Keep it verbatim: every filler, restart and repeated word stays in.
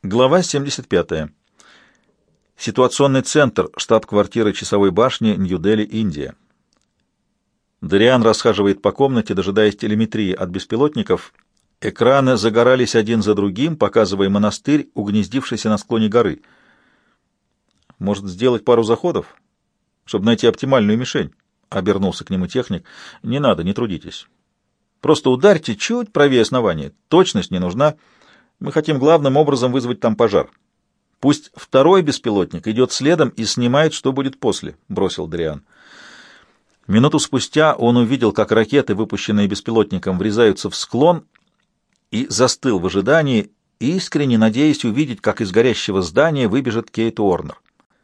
Глава семьдесят пятая. Ситуационный центр штаб-квартиры часовой башни, Нью-Дели, Индия. Дариан расхаживает по комнате, дожидаясь телеметрии от беспилотников. Экраны загорались один за другим, показывая монастырь, угнездившийся на склоне горы. «Может, сделать пару заходов, чтобы найти оптимальную мишень?» — обернулся к нему техник. «Не надо, не трудитесь. Просто ударьте чуть правее основания. Точность не нужна. Мы хотим главным образом вызвать там пожар. Пусть второй беспилотник идет следом и снимает, что будет после», — бросил Дариан. Минуту спустя он увидел, как ракеты, выпущенные беспилотником, врезаются в склон, и застыл в ожидании, искренне надеясь увидеть, как из горящего здания выбежит Кейт Уорнер.